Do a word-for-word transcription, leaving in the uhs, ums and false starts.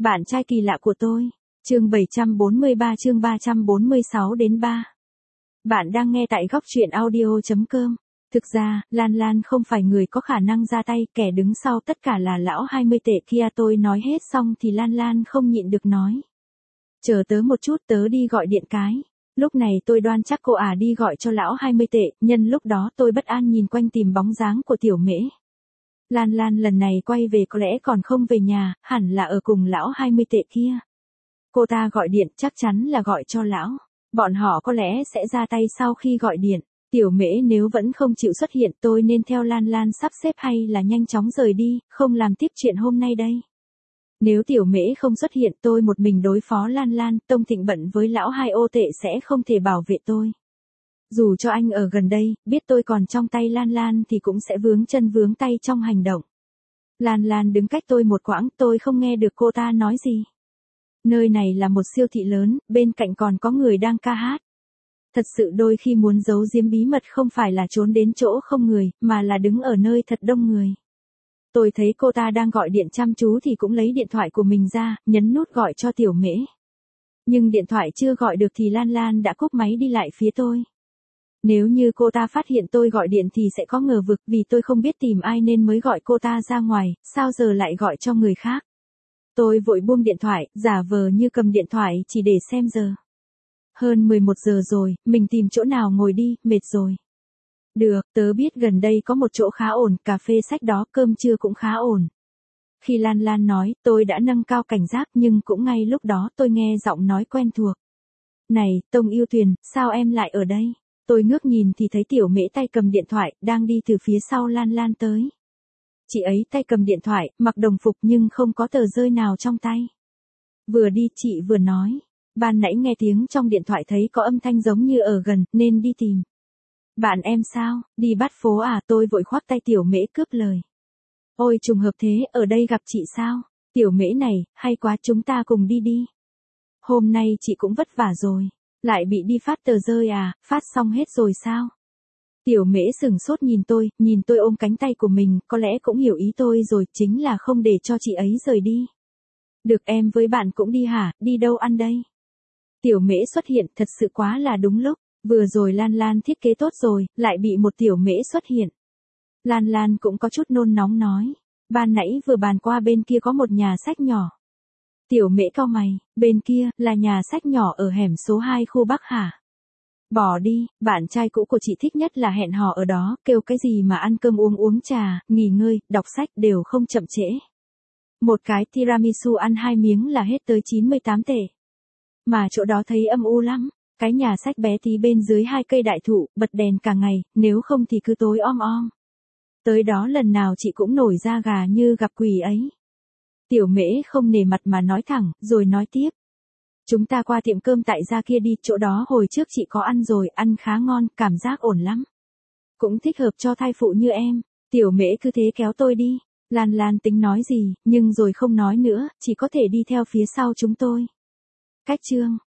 Bạn trai kỳ lạ của tôi. Chương bảy trăm bốn mươi ba chương ba trăm bốn mươi sáu đến ba. Bạn đang nghe tại góc truyện audio chấm com. Thực ra, Lan Lan không phải người có khả năng ra tay, kẻ đứng sau tất cả là lão hai mươi tệ kia. Tôi nói hết xong thì Lan Lan không nhịn được nói. Chờ tớ một chút, tớ đi gọi điện cái. Lúc này tôi đoan chắc cô à đi gọi cho lão hai mươi tệ, nhân lúc đó tôi bất an nhìn quanh tìm bóng dáng của tiểu mễ. Lan Lan lần này quay về có lẽ còn không về nhà, hẳn là ở cùng lão hai mươi tệ kia. Cô ta gọi điện chắc chắn là gọi cho lão. Bọn họ có lẽ sẽ ra tay sau khi gọi điện. Tiểu mễ nếu vẫn không chịu xuất hiện tôi nên theo Lan Lan sắp xếp hay là nhanh chóng rời đi, không làm tiếp chuyện hôm nay đây. Nếu tiểu mễ không xuất hiện tôi một mình đối phó Lan Lan, Tông Thịnh bận với lão hai ô tệ sẽ không thể bảo vệ tôi. Dù cho anh ở gần đây, biết tôi còn trong tay Lan Lan thì cũng sẽ vướng chân vướng tay trong hành động. Lan Lan đứng cách tôi một quãng, tôi không nghe được cô ta nói gì. Nơi này là một siêu thị lớn, bên cạnh còn có người đang ca hát. Thật sự đôi khi muốn giấu giếm bí mật không phải là trốn đến chỗ không người, mà là đứng ở nơi thật đông người. Tôi thấy cô ta đang gọi điện chăm chú thì cũng lấy điện thoại của mình ra, nhấn nút gọi cho tiểu mễ. Nhưng điện thoại chưa gọi được thì Lan Lan đã cúp máy đi lại phía tôi. Nếu như cô ta phát hiện tôi gọi điện thì sẽ có ngờ vực vì tôi không biết tìm ai nên mới gọi cô ta ra ngoài, sao giờ lại gọi cho người khác. Tôi vội buông điện thoại, giả vờ như cầm điện thoại chỉ để xem giờ. Hơn mười một giờ rồi, mình tìm chỗ nào ngồi đi, mệt rồi. Được, tớ biết gần đây có một chỗ khá ổn, cà phê sách đó, cơm trưa cũng khá ổn. Khi Lan Lan nói, tôi đã nâng cao cảnh giác nhưng cũng ngay lúc đó tôi nghe giọng nói quen thuộc. Này, Tông Yêu Tuyền, sao em lại ở đây? Tôi ngước nhìn thì thấy tiểu mễ tay cầm điện thoại, đang đi từ phía sau Lan Lan tới. Chị ấy tay cầm điện thoại, mặc đồng phục nhưng không có tờ rơi nào trong tay. Vừa đi chị vừa nói. Ban nãy nghe tiếng trong điện thoại thấy có âm thanh giống như ở gần, nên đi tìm. Bạn em sao, đi bắt phố à? Tôi vội khoác tay tiểu mễ cướp lời. Ôi trùng hợp thế, ở đây gặp chị sao? Tiểu mễ này, hay quá, chúng ta cùng đi đi. Hôm nay chị cũng vất vả rồi. Lại bị đi phát tờ rơi à, phát xong hết rồi sao? Tiểu mễ sừng sốt nhìn tôi, nhìn tôi ôm cánh tay của mình, có lẽ cũng hiểu ý tôi rồi, chính là không để cho chị ấy rời đi. Được, em với bạn cũng đi hả, đi đâu ăn đây? Tiểu mễ xuất hiện, thật sự quá là đúng lúc, vừa rồi Lan Lan thiết kế tốt rồi, lại bị một tiểu mễ xuất hiện. Lan Lan cũng có chút nôn nóng nói, ban nãy vừa bàn qua bên kia có một nhà sách nhỏ. Tiểu mễ cau mày, bên kia, là nhà sách nhỏ ở hẻm số hai khu Bắc hả? Bỏ đi, bạn trai cũ của chị thích nhất là hẹn hò ở đó, kêu cái gì mà ăn cơm uống uống trà, nghỉ ngơi, đọc sách đều không chậm trễ. Một cái tiramisu ăn hai miếng là hết tới chín mươi tám tệ. Mà chỗ đó thấy âm u lắm, cái nhà sách bé tí bên dưới hai cây đại thụ, bật đèn cả ngày, nếu không thì cứ tối om om. Tới đó lần nào chị cũng nổi da gà như gặp quỷ ấy. Tiểu mễ không nể mặt mà nói thẳng, rồi nói tiếp. Chúng ta qua tiệm cơm tại gia kia đi, chỗ đó hồi trước chị có ăn rồi, ăn khá ngon, cảm giác ổn lắm. Cũng thích hợp cho thai phụ như em. Tiểu mễ cứ thế kéo tôi đi. Lan Lan tính nói gì, nhưng rồi không nói nữa, chỉ có thể đi theo phía sau chúng tôi. Cách chương